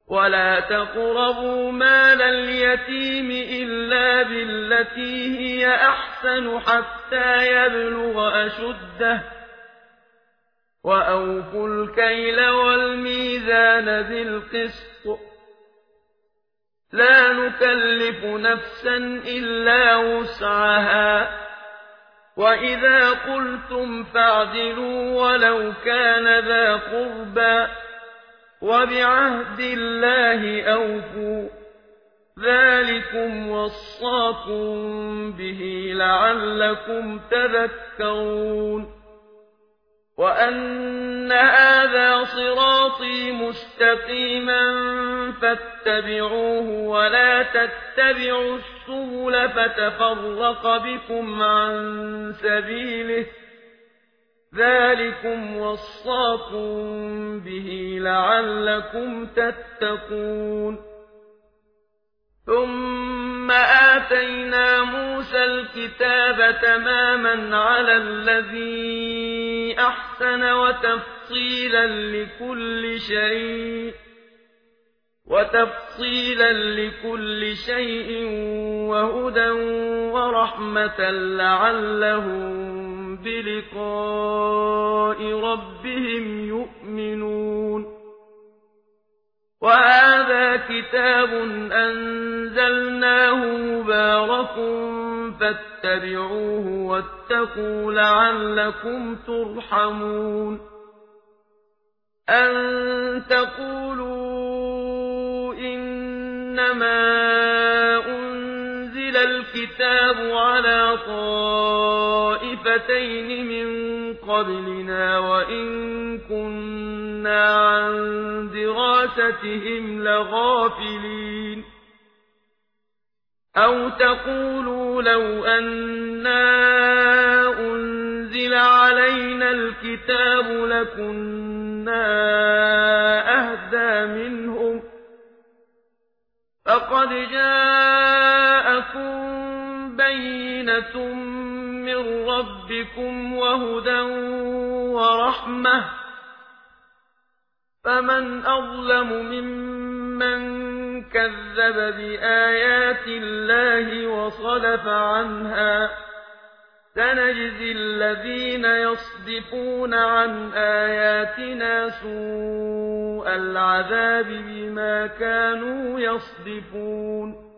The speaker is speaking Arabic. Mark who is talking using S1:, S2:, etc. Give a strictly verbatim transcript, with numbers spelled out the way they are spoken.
S1: ولا تقربوا مال اليتيم إلا بالتي هي أحسن حتى يبلغ أشده وأوفوا الكيل والميزان بالقسط لا نكلف نفسا إلا وسعها وإذا قلتم فاعدلوا ولو كان ذا قربى وبعهد الله أوفوا ذلكم وصاكم به لعلكم تذكرون وأن هذا صراطي مستقيما فاتبعوه ولا تتبعوا السبل فتفرق بكم عن سبيله ذلكم وصاكم به لعلكم تتقون ثم آتينا موسى الكتاب تماما على الذي أحسن وتفصيلا لكل شيء وتفصيلا لكل شيء وهدى ورحمة لعلهم بلقاء ربهم يؤمنون وهذا كتاب أنزلناه مبارك فاتبعوه واتقوا لعلكم ترحمون أن تقولوا إنما أنزل الكتاب على طائفتين من قبلنا وإن كنا عن دراستهم لغافلين أو تقولوا لو أنا أنزل علينا الكتاب لكنا أهدى منهم فقد جاءكم بينة من ربكم وهدى ورحمة فمن أظلم ممن كذب بآيات الله وصدف عنها سنجزي الذين يصدفون عن آياتنا سوء العذاب بما كانوا يصدفون